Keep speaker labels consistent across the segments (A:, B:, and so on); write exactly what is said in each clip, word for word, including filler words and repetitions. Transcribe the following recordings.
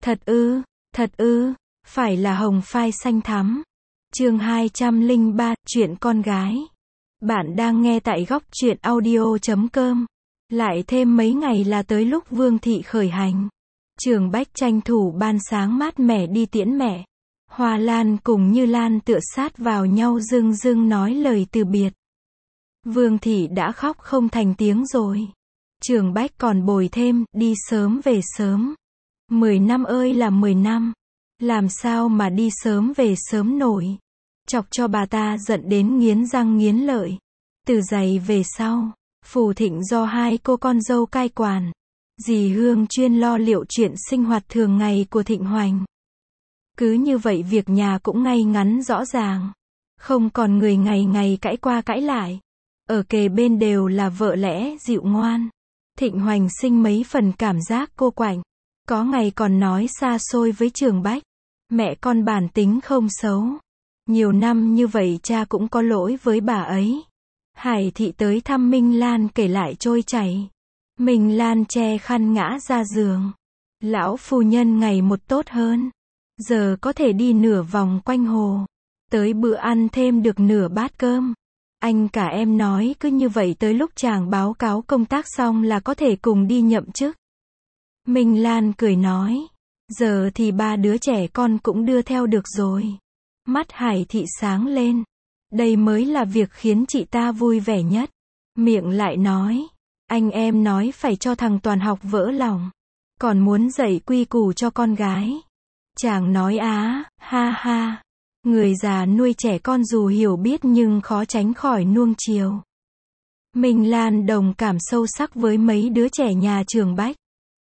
A: Thật ư, thật ư, phải là hồng phai xanh thắm. Chương hai trăm lẻ ba, chuyện con gái. Bạn đang nghe tại góc truyện audio chấm com. Lại thêm mấy ngày là tới lúc Vương Thị khởi hành. Trường Bách tranh thủ ban sáng mát mẻ đi tiễn mẹ. Hoa Lan cùng Như Lan tựa sát vào nhau dưng dưng nói lời từ biệt. Vương Thị đã khóc không thành tiếng rồi. Trường Bách còn bồi thêm, đi sớm về sớm. Mười năm ơi là mười năm. Làm sao mà đi sớm về sớm nổi. Chọc cho bà ta giận đến nghiến răng nghiến lợi. Từ giày về sau, Phù Thịnh do hai cô con dâu cai quản. Dì Hương chuyên lo liệu chuyện sinh hoạt thường ngày của Thịnh Hoành. Cứ như vậy việc nhà cũng ngay ngắn rõ ràng. Không còn người ngày ngày cãi qua cãi lại. Ở kề bên đều là vợ lẽ dịu ngoan. Thịnh Hoành sinh mấy phần cảm giác cô quạnh. Có ngày còn nói xa xôi với Trường Bách. Mẹ con bản tính không xấu. Nhiều năm như vậy cha cũng có lỗi với bà ấy. Hải Thị tới thăm Minh Lan kể lại trôi chảy. Minh Lan che khăn ngã ra giường. Lão phu nhân ngày một tốt hơn. Giờ có thể đi nửa vòng quanh hồ. Tới bữa ăn thêm được nửa bát cơm. Anh cả em nói cứ như vậy tới lúc chàng báo cáo công tác xong là có thể cùng đi nhậm chức. Minh Lan cười nói. Giờ thì ba đứa trẻ con cũng đưa theo được rồi. Mắt Hải Thị sáng lên. Đây mới là việc khiến chị ta vui vẻ nhất. Miệng lại nói. Anh em nói phải cho thằng Toàn học vỡ lòng. Còn muốn dạy quy củ cho con gái. Chàng nói á, ha ha. Người già nuôi trẻ con dù hiểu biết nhưng khó tránh khỏi nuông chiều. Minh Lan đồng cảm sâu sắc với mấy đứa trẻ nhà Trường Bách.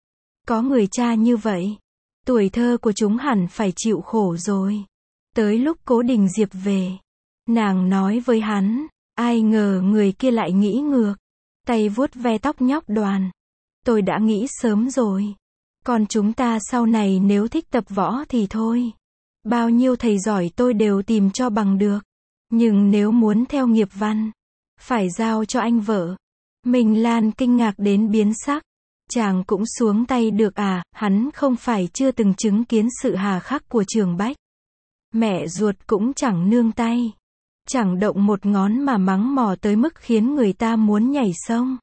A: Có người cha như vậy. Tuổi thơ của chúng hẳn phải chịu khổ rồi. Tới lúc Cố Đình Diệp về. Nàng nói với hắn. Ai ngờ người kia lại nghĩ ngược. Tay vuốt ve tóc nhóc Đoàn. Tôi đã nghĩ sớm rồi. Còn chúng ta sau này nếu thích tập võ thì thôi. Bao nhiêu thầy giỏi tôi đều tìm cho bằng được. Nhưng nếu muốn theo nghiệp văn. Phải giao cho anh vợ. Minh Lan kinh ngạc đến biến sắc. Chàng cũng xuống tay được à, hắn không phải chưa từng chứng kiến sự hà khắc của Trường Bách. Mẹ ruột cũng chẳng nương tay. Chẳng động một ngón mà mắng mỏ tới mức khiến người ta muốn nhảy sông.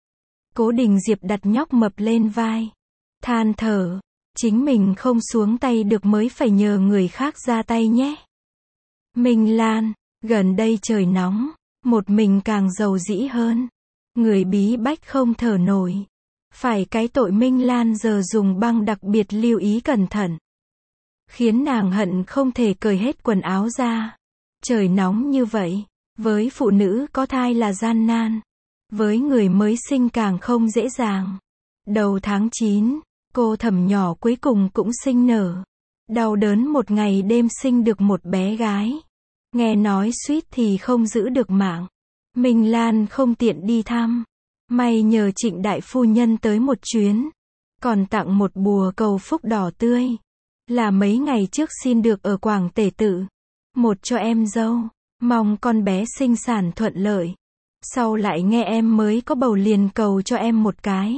A: Cố Đình Diệp đặt nhóc mập lên vai. Than thở. Chính mình không xuống tay được mới phải nhờ người khác ra tay nhé. Minh Lan. Gần đây trời nóng. Một mình càng giàu dĩ hơn. Người bí bách không thở nổi. Phải cái tội Minh Lan giờ dùng băng đặc biệt lưu ý cẩn thận. Khiến nàng hận không thể cởi hết quần áo ra. Trời nóng như vậy. Với phụ nữ có thai là gian nan. Với người mới sinh càng không dễ dàng. Đầu tháng chín, cô Thẩm nhỏ cuối cùng cũng sinh nở. Đau đớn một ngày đêm sinh được một bé gái. Nghe nói suýt thì không giữ được mạng. Minh Lan không tiện đi thăm. May nhờ Trịnh đại phu nhân tới một chuyến. Còn tặng một bùa cầu phúc đỏ tươi. Là mấy ngày trước xin được ở Quảng Tể Tự. Một cho em dâu. Mong con bé sinh sản thuận lợi. Sau lại nghe em mới có bầu liền cầu cho em một cái.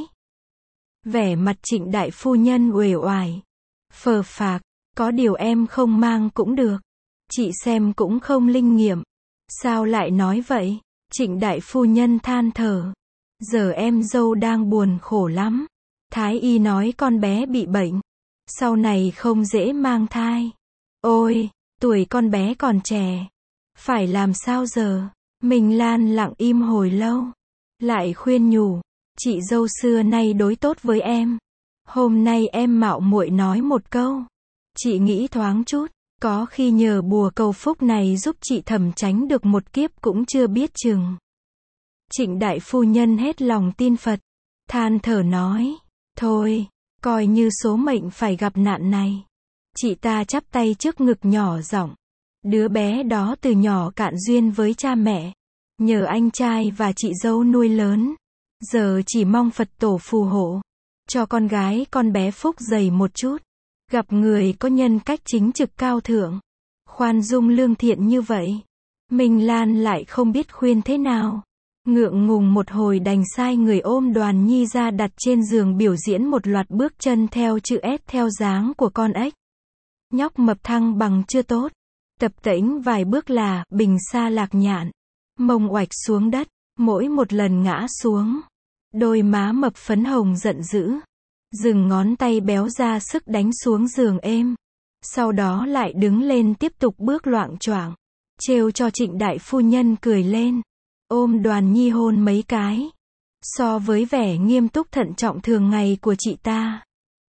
A: Vẻ mặt Trịnh đại phu nhân uể oải. Phờ phạc. Có điều em không mang cũng được. Chị xem cũng không linh nghiệm. Sao lại nói vậy? Trịnh đại phu nhân than thở. Giờ em dâu đang buồn khổ lắm. Thái y nói con bé bị bệnh. Sau này không dễ mang thai. Ôi, tuổi con bé còn trẻ. Phải làm sao giờ? Minh Lan lặng im hồi lâu. Lại khuyên nhủ. Chị dâu xưa nay đối tốt với em. Hôm nay em mạo muội nói một câu. Chị nghĩ thoáng chút. Có khi nhờ bùa cầu phúc này giúp chị Thẩm tránh được một kiếp cũng chưa biết chừng. Trịnh đại phu nhân hết lòng tin Phật. Than thở nói. Thôi, coi như số mệnh phải gặp nạn này. Chị ta chắp tay trước ngực nhỏ giọng. Đứa bé đó từ nhỏ cạn duyên với cha mẹ. Nhờ anh trai và chị dâu nuôi lớn. Giờ chỉ mong Phật tổ phù hộ. Cho con gái con bé phúc dày một chút. Gặp người có nhân cách chính trực cao thượng. Khoan dung lương thiện như vậy. Minh Lan lại không biết khuyên thế nào. Ngượng ngùng một hồi đành sai người ôm Đoàn Nhi ra đặt trên giường biểu diễn một loạt bước chân theo chữ S theo dáng của con ếch. Nhóc mập thăng bằng chưa tốt. Tập tễnh vài bước là, bình sa lạc nhạn. Mông oạch xuống đất, mỗi một lần ngã xuống. Đôi má mập phấn hồng giận dữ. Dừng ngón tay béo ra sức đánh xuống giường êm. Sau đó lại đứng lên tiếp tục bước loạng choạng. Trêu cho Trịnh đại phu nhân cười lên. Ôm Đoàn Nhi hôn mấy cái. So với vẻ nghiêm túc thận trọng thường ngày của chị ta.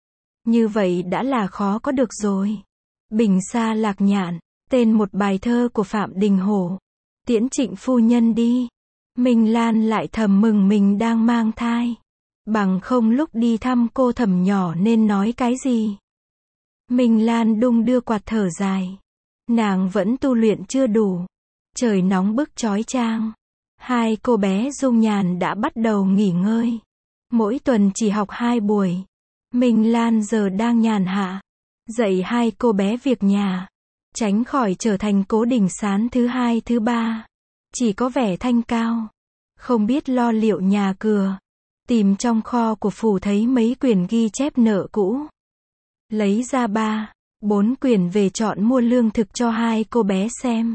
A: Như vậy đã là khó có được rồi. Bình sa lạc nhạn, tên một bài thơ của Phạm Đình Hổ. Tiễn Trịnh phu nhân đi. Minh Lan lại thầm mừng mình đang mang thai. Bằng không lúc đi thăm cô thẩm nhỏ nên nói cái gì. Minh Lan đung đưa quạt thở dài. Nàng vẫn tu luyện chưa đủ. Trời nóng bức chói chang. Hai cô bé Dung Nhàn đã bắt đầu nghỉ ngơi. Mỗi tuần chỉ học hai buổi. Minh Lan giờ đang nhàn hạ. Dạy hai cô bé việc nhà. Tránh khỏi trở thành Cố Đình Sán thứ hai thứ ba. Chỉ có vẻ thanh cao. Không biết lo liệu nhà cửa. Tìm trong kho của phủ thấy mấy quyển ghi chép nợ cũ. Lấy ra ba, bốn quyển về chọn mua lương thực cho hai cô bé xem.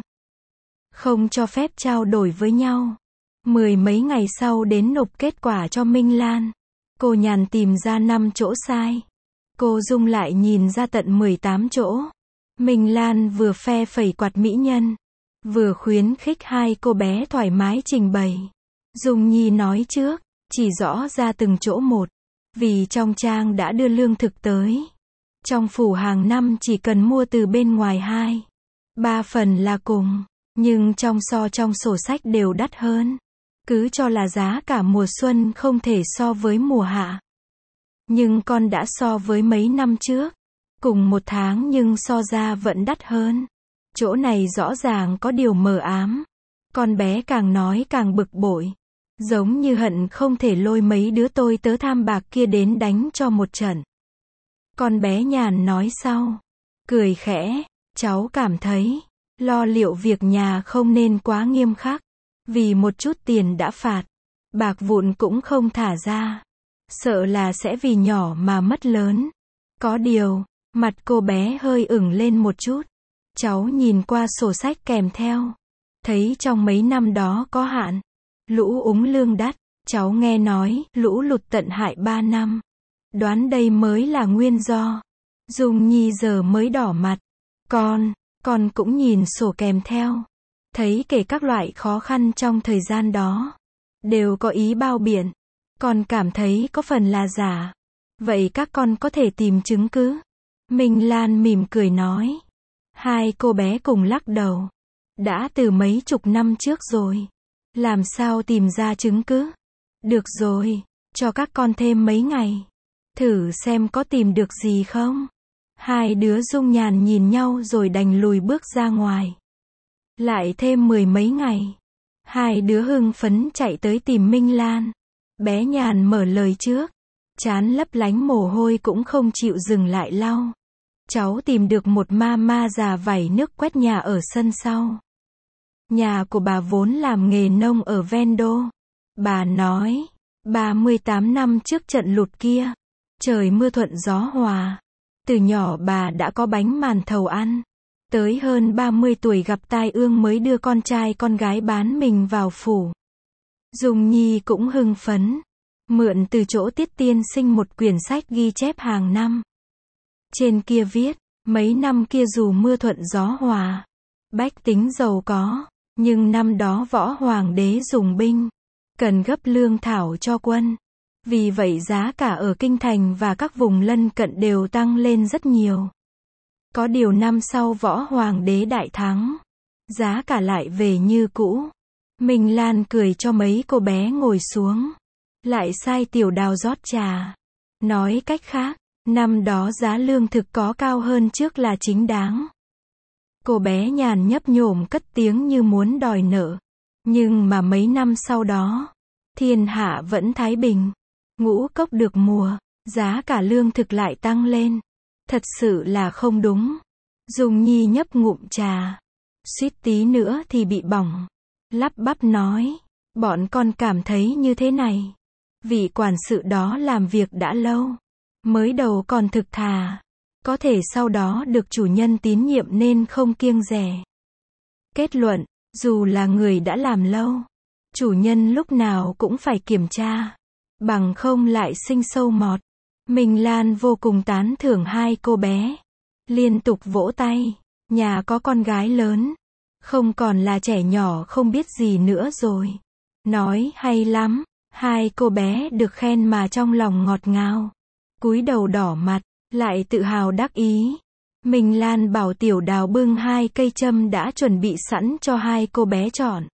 A: Không cho phép trao đổi với nhau. Mười mấy ngày sau đến nộp kết quả cho Minh Lan. Cô Nhàn tìm ra năm chỗ sai. Cô Dung lại nhìn ra tận mười tám chỗ. Minh Lan vừa phe phẩy quạt mỹ nhân. Vừa khuyến khích hai cô bé thoải mái trình bày. Dung Nhi nói trước, chỉ rõ ra từng chỗ một. Vì trong trang đã đưa lương thực tới. Trong phủ hàng năm chỉ cần mua từ bên ngoài hai, ba phần là cùng. Nhưng trong so trong sổ sách đều đắt hơn. Cứ cho là giá cả mùa xuân không thể so với mùa hạ. Nhưng con đã so với mấy năm trước. Cùng một tháng nhưng so ra vẫn đắt hơn. Chỗ này rõ ràng có điều mờ ám. Con bé càng nói càng bực bội. Giống như hận không thể lôi mấy đứa tôi tớ tham bạc kia đến đánh cho một trận. Con bé Nhàn nói sau. Cười khẽ, cháu cảm thấy, lo liệu việc nhà không nên quá nghiêm khắc. Vì một chút tiền đã phạt, bạc vụn cũng không thả ra. Sợ là sẽ vì nhỏ mà mất lớn. Có điều, mặt cô bé hơi ửng lên một chút. Cháu nhìn qua sổ sách kèm theo. Thấy trong mấy năm đó có hạn. Lũ úng lương đắt. Cháu nghe nói, lũ lụt tận hại ba năm. Đoán đây mới là nguyên do. Dung Nhi giờ mới đỏ mặt. Con, con cũng nhìn sổ kèm theo. Thấy kể các loại khó khăn trong thời gian đó. Đều có ý bao biện. Con cảm thấy có phần là giả. Vậy các con có thể tìm chứng cứ. Minh Lan mỉm cười nói. Hai cô bé cùng lắc đầu. Đã từ mấy chục năm trước rồi. Làm sao tìm ra chứng cứ. Được rồi, cho các con thêm mấy ngày. Thử xem có tìm được gì không. Hai đứa Dung Nhàn nhìn nhau rồi đành lùi bước ra ngoài. Lại thêm mười mấy ngày. Hai đứa hưng phấn chạy tới tìm Minh Lan. Bé Nhàn mở lời trước. Trán lấp lánh mồ hôi cũng không chịu dừng lại lau. Cháu tìm được một ma ma già vẩy nước quét nhà ở sân sau. Nhà của bà vốn làm nghề nông ở ven đô. Bà nói, ba mươi tám năm trước trận lụt kia, trời mưa thuận gió hòa. Từ nhỏ bà đã có bánh màn thầu ăn. Tới hơn ba mươi tuổi gặp tai ương mới đưa con trai con gái bán mình vào phủ. Dung Nhi cũng hưng phấn. Mượn từ chỗ Tiết Tiên Sinh một quyển sách ghi chép hàng năm. Trên kia viết, mấy năm kia dù mưa thuận gió hòa, bách tính giàu có, nhưng năm đó võ hoàng đế dùng binh, cần gấp lương thảo cho quân. Vì vậy giá cả ở kinh thành và các vùng lân cận đều tăng lên rất nhiều. Có điều năm sau võ hoàng đế đại thắng, giá cả lại về như cũ. Minh Lan cười cho mấy cô bé ngồi xuống. Lại sai Tiểu Đào rót trà. Nói cách khác, năm đó giá lương thực có cao hơn trước là chính đáng. Cô bé Nhàn nhấp nhổm cất tiếng như muốn đòi nợ. Nhưng mà mấy năm sau đó, thiên hạ vẫn thái bình. Ngũ cốc được mùa, giá cả lương thực lại tăng lên. Thật sự là không đúng. Dung Nhi nhấp ngụm trà. Suýt tí nữa thì bị bỏng. Lắp bắp nói. Bọn con cảm thấy như thế này. Vị quản sự đó làm việc đã lâu. Mới đầu còn thực thà. Có thể sau đó được chủ nhân tín nhiệm nên không kiêng dè. Kết luận, dù là người đã làm lâu, chủ nhân lúc nào cũng phải kiểm tra. Bằng không lại sinh sâu mọt. Minh Lan vô cùng tán thưởng hai cô bé. Liên tục vỗ tay. Nhà có con gái lớn. Không còn là trẻ nhỏ không biết gì nữa rồi. Nói hay lắm. Hai cô bé được khen mà trong lòng ngọt ngào. Cúi đầu đỏ mặt, lại tự hào đắc ý. Minh Lan bảo Tiểu Đào bưng hai cây châm đã chuẩn bị sẵn cho hai cô bé chọn.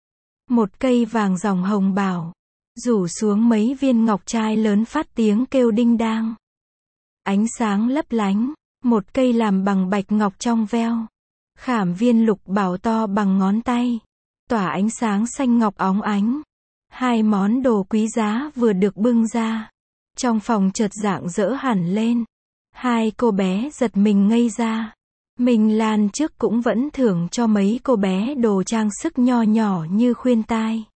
A: Một cây vàng dòng hồng bảo. Rủ xuống mấy viên ngọc trai lớn phát tiếng kêu đinh đang. Ánh sáng lấp lánh. Một cây làm bằng bạch ngọc trong veo. Khảm viên lục bảo to bằng ngón tay. Tỏa ánh sáng xanh ngọc óng ánh. Hai món đồ quý giá vừa được bưng ra. Trong phòng chợt rạng rỡ hẳn lên. Hai cô bé giật mình ngây ra. Minh Lan trước cũng vẫn thưởng cho mấy cô bé đồ trang sức nho nhỏ như khuyên tai,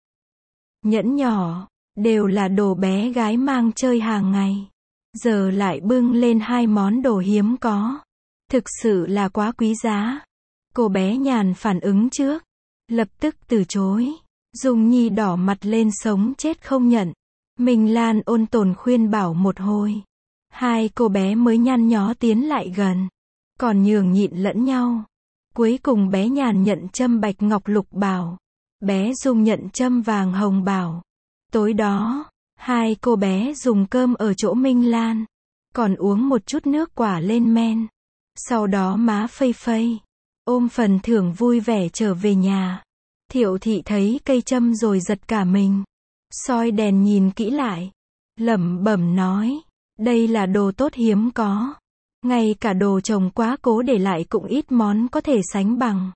A: nhẫn nhỏ, đều là đồ bé gái mang chơi hàng ngày. Giờ lại bưng lên hai món đồ hiếm có. Thực sự là quá quý giá. Cô bé Nhàn phản ứng trước. Lập tức từ chối. Dung Nhi đỏ mặt lên sống chết không nhận. Minh Lan ôn tồn khuyên bảo một hồi. Hai cô bé mới nhăn nhó tiến lại gần. Còn nhường nhịn lẫn nhau. Cuối cùng bé Nhàn nhận châm bạch ngọc lục bảo. Bé Dung nhận châm vàng hồng bảo. Tối đó, hai cô bé dùng cơm ở chỗ Minh Lan. Còn uống một chút nước quả lên men. Sau đó má phây phây. Ôm phần thưởng vui vẻ trở về nhà. Thiệu thị thấy cây châm rồi giật cả mình. Soi đèn nhìn kỹ lại. Lẩm bẩm nói. Đây là đồ tốt hiếm có. Ngay cả đồ chồng quá cố để lại cũng ít món có thể sánh bằng.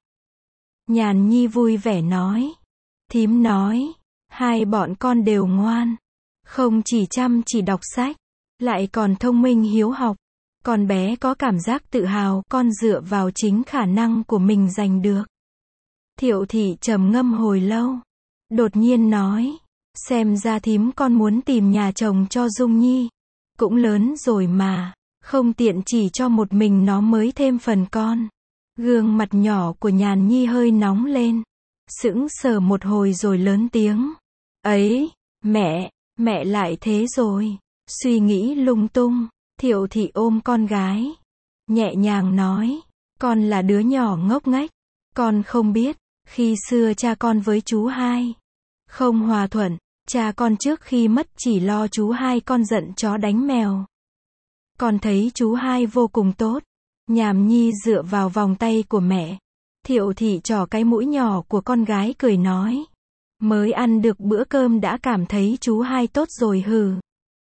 A: Nhàn Nhi vui vẻ nói. Thím nói. Hai bọn con đều ngoan. Không chỉ chăm chỉ đọc sách. Lại còn thông minh hiếu học. Con bé có cảm giác tự hào con dựa vào chính khả năng của mình giành được. Thiệu thị trầm ngâm hồi lâu. Đột nhiên nói. Xem ra thím con muốn tìm nhà chồng cho Dung Nhi. Cũng lớn rồi mà. Không tiện chỉ cho một mình nó mới thêm phần con. Gương mặt nhỏ của Nhàn Nhi hơi nóng lên. Sững sờ một hồi rồi lớn tiếng. Ấy, mẹ, mẹ lại thế rồi. Suy nghĩ lung tung. Thiệu thị ôm con gái. Nhẹ nhàng nói. Con là đứa nhỏ ngốc nghếch. Con không biết. Khi xưa cha con với chú hai không hòa thuận. Cha con trước khi mất chỉ lo chú hai con giận chó đánh mèo. Con thấy chú hai vô cùng tốt. Nhàm Nhi dựa vào vòng tay của mẹ. Thiệu thị trỏ cái mũi nhỏ của con gái cười nói. Mới ăn được bữa cơm đã cảm thấy chú hai tốt rồi hừ.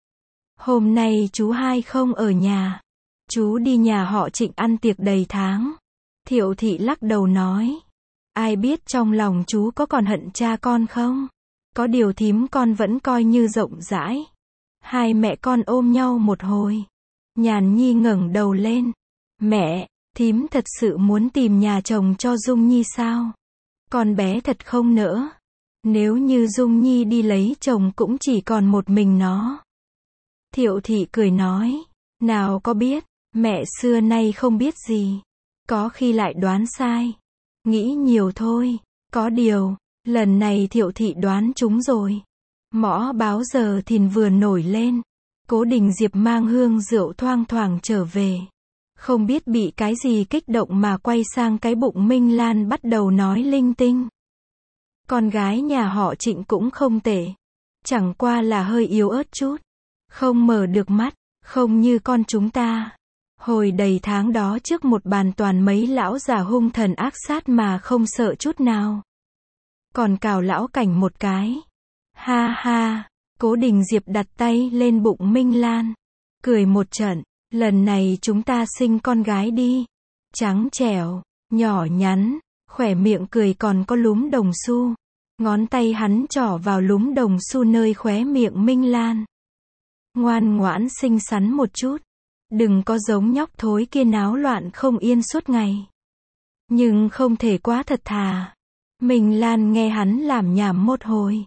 A: Hôm nay chú hai không ở nhà. Chú đi nhà họ Trịnh ăn tiệc đầy tháng. Thiệu thị lắc đầu nói. Ai biết trong lòng chú có còn hận cha con không? Có điều thím con vẫn coi như rộng rãi. Hai mẹ con ôm nhau một hồi. Nhàn Nhi ngẩng đầu lên. Mẹ, thím thật sự muốn tìm nhà chồng cho Dung Nhi sao? Con bé thật không nỡ. Nếu như Dung Nhi đi lấy chồng cũng chỉ còn một mình nó. Thiệu thị cười nói. Nào có biết, mẹ xưa nay không biết gì. Có khi lại đoán sai. Nghĩ nhiều thôi. Có điều, lần này Thiệu thị đoán trúng rồi. Mõ báo giờ thìn vừa nổi lên. Cố Đình Diệp mang hương rượu thoang thoảng trở về. Không biết bị cái gì kích động mà quay sang cái bụng Minh Lan bắt đầu nói linh tinh. Con gái nhà họ Trịnh cũng không tệ. Chẳng qua là hơi yếu ớt chút. Không mở được mắt, không như con chúng ta. Hồi đầy tháng đó trước một bàn toàn mấy lão già hung thần ác sát mà không sợ chút nào. Còn cào lão Cảnh một cái. Ha ha, Cố Đình Diệp đặt tay lên bụng Minh Lan. Cười một trận, lần này chúng ta sinh con gái đi. Trắng trẻo, nhỏ nhắn, khỏe miệng cười còn có lúm đồng xu. Ngón tay hắn trỏ vào lúm đồng xu nơi khóe miệng Minh Lan. Ngoan ngoãn xinh xắn một chút. Đừng có giống nhóc thối kia náo loạn không yên suốt ngày. Nhưng không thể quá thật thà. Minh Lan nghe hắn làm nhảm một hồi.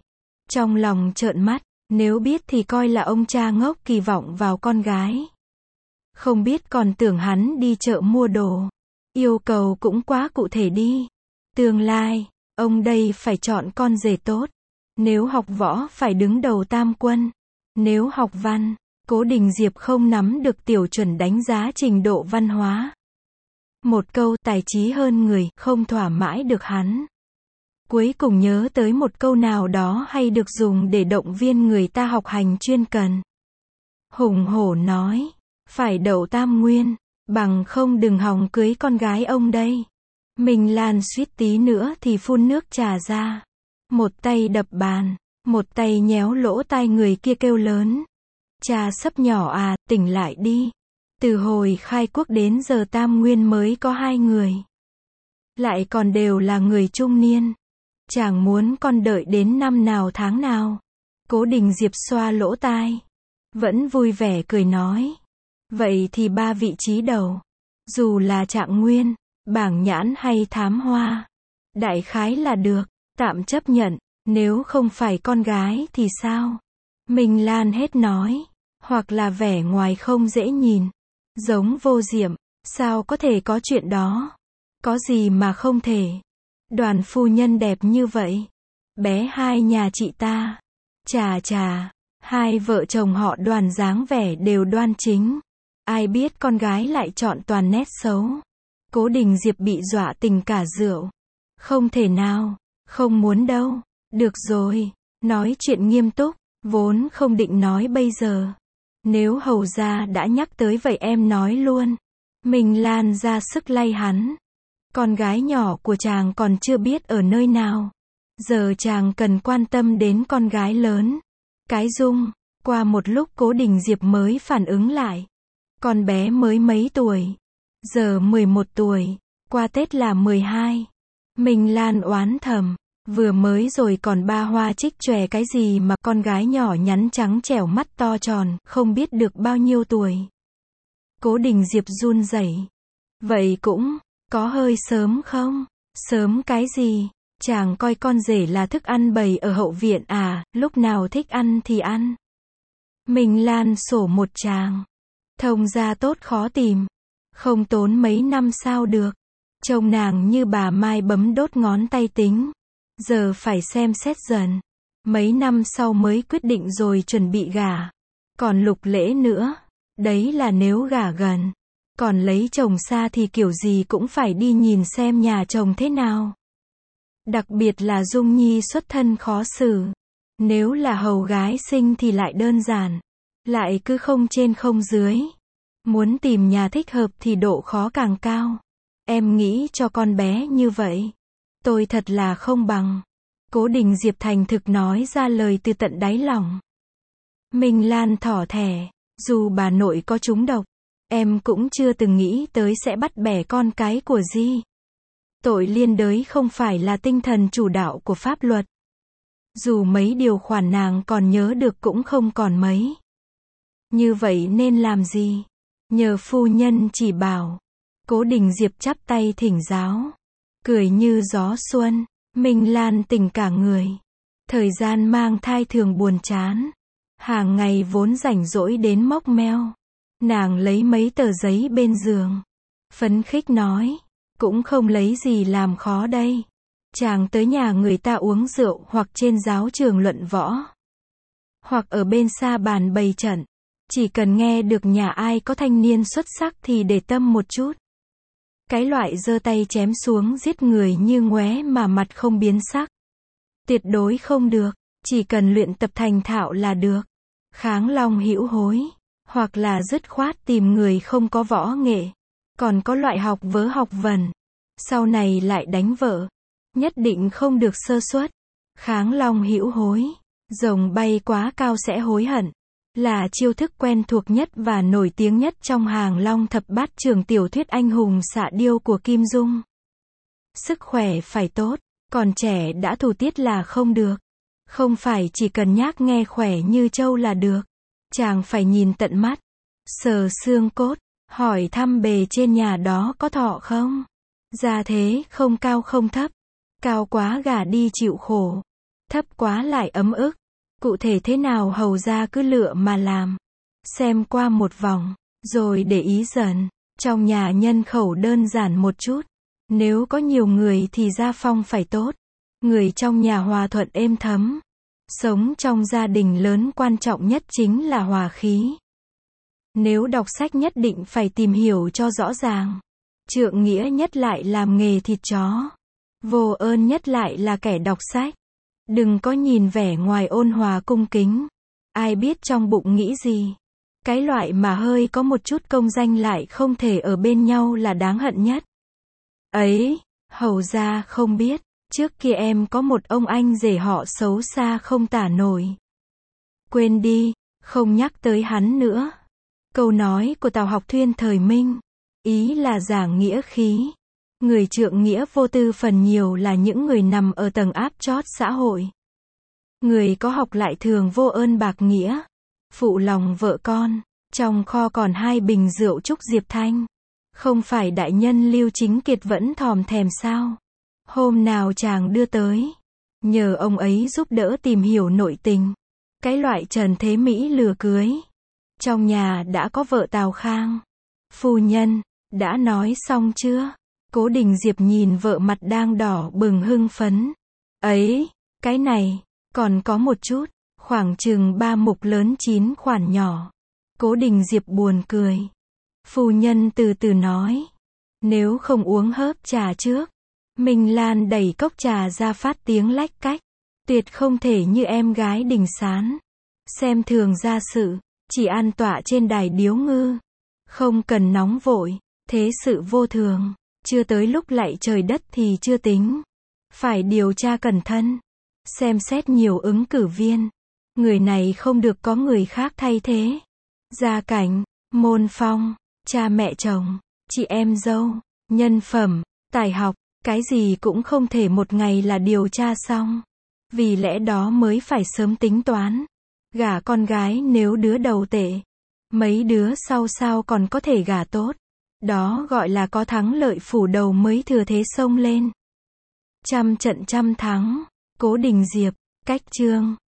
A: Trong lòng trợn mắt, nếu biết thì coi là ông cha ngốc kỳ vọng vào con gái. Không biết còn tưởng hắn đi chợ mua đồ. Yêu cầu cũng quá cụ thể đi. Tương lai, ông đây phải chọn con rể tốt. Nếu học võ phải đứng đầu tam quân. Nếu học văn, Cố Đình Diệp không nắm được tiểu chuẩn đánh giá trình độ văn hóa. Một câu tài trí hơn người không thỏa mãi được hắn. Cuối cùng nhớ tới một câu nào đó hay được dùng để động viên người ta học hành chuyên cần. Hùng hổ nói, phải đậu tam nguyên, bằng không đừng hòng cưới con gái ông đây. Minh Lan suýt tí nữa thì phun nước trà ra. Một tay đập bàn, một tay nhéo lỗ tai người kia kêu lớn. Cha sấp nhỏ à, tỉnh lại đi. Từ hồi khai quốc đến giờ tam nguyên mới có hai người. Lại còn đều là người trung niên. Chàng muốn con đợi đến năm nào tháng nào. Cố Đình Diệp xoa lỗ tai. Vẫn vui vẻ cười nói. Vậy thì ba vị trí đầu. Dù là trạng nguyên, bảng nhãn hay thám hoa. Đại khái là được, tạm chấp nhận. Nếu không phải con gái thì sao? Minh Lan hết nói. Hoặc là vẻ ngoài không dễ nhìn. Giống Vô Diệm. Sao có thể có chuyện đó? Có gì mà không thể? Đoàn phu nhân đẹp như vậy. Bé hai nhà chị ta. Chà chà. Hai vợ chồng họ Đoàn dáng vẻ đều đoan chính. Ai biết con gái lại chọn toàn nét xấu. Cố Đình Diệp bị dọa tình cả rượu. Không thể nào. Không muốn đâu. Được rồi. Nói chuyện nghiêm túc. Vốn không định nói bây giờ. Nếu hầu gia đã nhắc tới vậy em nói luôn. Minh Lan ra sức lay hắn. Con gái nhỏ của chàng còn chưa biết ở nơi nào. Giờ chàng cần quan tâm đến con gái lớn. Cái Dung. Qua một lúc Cố Đình Diệp mới phản ứng lại. Con bé mới mấy tuổi. Giờ mười một tuổi. Qua Tết là mười hai. Minh Lan oán thầm. Vừa mới rồi còn ba hoa trích chòe cái gì mà con gái nhỏ nhắn trắng trẻo mắt to tròn, không biết được bao nhiêu tuổi. Cố Đình Diệp run rẩy. Vậy cũng, có hơi sớm không? Sớm cái gì? Chàng coi con rể là thức ăn bày ở hậu viện à, lúc nào thích ăn thì ăn. Minh Lan sổ một tràng. Thông gia tốt khó tìm. Không tốn mấy năm sao được. Trông nàng như bà Mai bấm đốt ngón tay tính. Giờ phải xem xét dần. Mấy năm sau mới quyết định rồi chuẩn bị gả. Còn Lục Lễ nữa. Đấy là nếu gả gần. Còn lấy chồng xa thì kiểu gì cũng phải đi nhìn xem nhà chồng thế nào. Đặc biệt là Dung Nhi xuất thân khó xử. Nếu là hầu gái sinh thì lại đơn giản. Lại cứ không trên không dưới. Muốn tìm nhà thích hợp thì độ khó càng cao. Em nghĩ cho con bé như vậy. Tôi thật là không bằng. Cố Đình Diệp thành thực nói ra lời từ tận đáy lòng. Minh Lan thỏ thẻ. Dù bà nội có trúng độc. Em cũng chưa từng nghĩ tới sẽ bắt bẻ con cái của Di. Tội liên đới không phải là tinh thần chủ đạo của pháp luật. Dù mấy điều khoản nàng còn nhớ được cũng không còn mấy. Như vậy nên làm gì? Nhờ phu nhân chỉ bảo. Cố Đình Diệp chắp tay thỉnh giáo. Cười như gió xuân. Minh Lan tỉnh cả người. Thời gian mang thai thường buồn chán. Hàng ngày vốn rảnh rỗi đến móc meo. Nàng lấy mấy tờ giấy bên giường. Phấn khích nói. Cũng không lấy gì làm khó đây. Chàng tới nhà người ta uống rượu hoặc trên giáo trường luận võ. Hoặc ở bên xa bàn bày trận. Chỉ cần nghe được nhà ai có thanh niên xuất sắc thì để tâm một chút. Cái loại giơ tay chém xuống giết người như ngoé mà mặt không biến sắc. Tuyệt đối không được. Chỉ cần luyện tập thành thạo là được. Kháng long hữu hối. Hoặc là dứt khoát tìm người không có võ nghệ. Còn có loại học vớ học vần. Sau này lại đánh vợ. Nhất định không được sơ suất. Kháng long hữu hối. Rồng bay quá cao sẽ hối hận. Là chiêu thức quen thuộc nhất và nổi tiếng nhất trong hàng long thập bát trường tiểu thuyết anh hùng xạ điêu của Kim Dung. Sức khỏe phải tốt. Còn trẻ đã thủ tiết là không được. Không phải chỉ cần nhác nghe khỏe như trâu là được. Chàng phải nhìn tận mắt. Sờ xương cốt. Hỏi thăm bề trên nhà đó có thọ không? Gia thế không cao không thấp. Cao quá gả đi chịu khổ. thấp quá lại ấm ức. Cụ thể thế nào hầu ra cứ lựa mà làm. Xem qua một vòng, rồi để ý dần. Trong nhà nhân khẩu đơn giản một chút. Nếu có nhiều người thì gia phong phải tốt. Người trong nhà hòa thuận êm thấm. Sống trong gia đình lớn quan trọng nhất chính là hòa khí. Nếu đọc sách nhất định phải tìm hiểu cho rõ ràng. Trượng nghĩa nhất lại làm nghề thịt chó. Vô ơn nhất lại là kẻ đọc sách. Đừng có nhìn vẻ ngoài ôn hòa cung kính. Ai biết trong bụng nghĩ gì. Cái loại mà hơi có một chút công danh lại không thể ở bên nhau là đáng hận nhất. Ấy, hầu ra không biết, trước kia em có một ông anh rể họ xấu xa không tả nổi. Quên đi, không nhắc tới hắn nữa. Câu nói của Tào Học Thuyên thời Minh, ý là giảng nghĩa khí. Người trượng nghĩa vô tư phần nhiều là những người nằm ở tầng áp chót xã hội. Người có học lại thường vô ơn bạc nghĩa, phụ lòng vợ con. Trong kho còn hai bình rượu Trúc Diệp Thanh. Không phải đại nhân Lưu Chính Kiệt vẫn thòm thèm sao? Hôm nào chàng đưa tới, nhờ ông ấy giúp đỡ tìm hiểu nội tình. Cái loại Trần Thế Mỹ lừa cưới. Trong nhà đã có vợ Tào Khang. Phu nhân, đã nói xong chưa? Cố Đình Diệp nhìn vợ mặt đang đỏ bừng hưng phấn. Ấy, cái này, còn có một chút, khoảng chừng ba mục lớn chín khoản nhỏ. Cố Đình Diệp buồn cười. Phu nhân từ từ nói. Nếu không uống hớp trà trước. Minh Lan đẩy cốc trà ra phát tiếng lách cách. Tuyệt không thể như em gái Đình Sán. Xem thường gia sự, chỉ an tọa trên đài điếu ngư. Không cần nóng vội, thế sự vô thường. Chưa tới lúc lạy trời đất thì chưa tính. Phải điều tra cẩn thận. Xem xét nhiều ứng cử viên. Người này không được có người khác thay thế. Gia cảnh, môn phong, cha mẹ chồng, chị em dâu, nhân phẩm, tài học, cái gì cũng không thể một ngày là điều tra xong. Vì lẽ đó mới phải sớm tính toán. Gả con gái nếu đứa đầu tệ, mấy đứa sau sao còn có thể gả tốt. Đó gọi là có thắng lợi phủ đầu mới thừa thế xông lên. Trăm trận trăm thắng, Cố Đình Diệp, cách chương.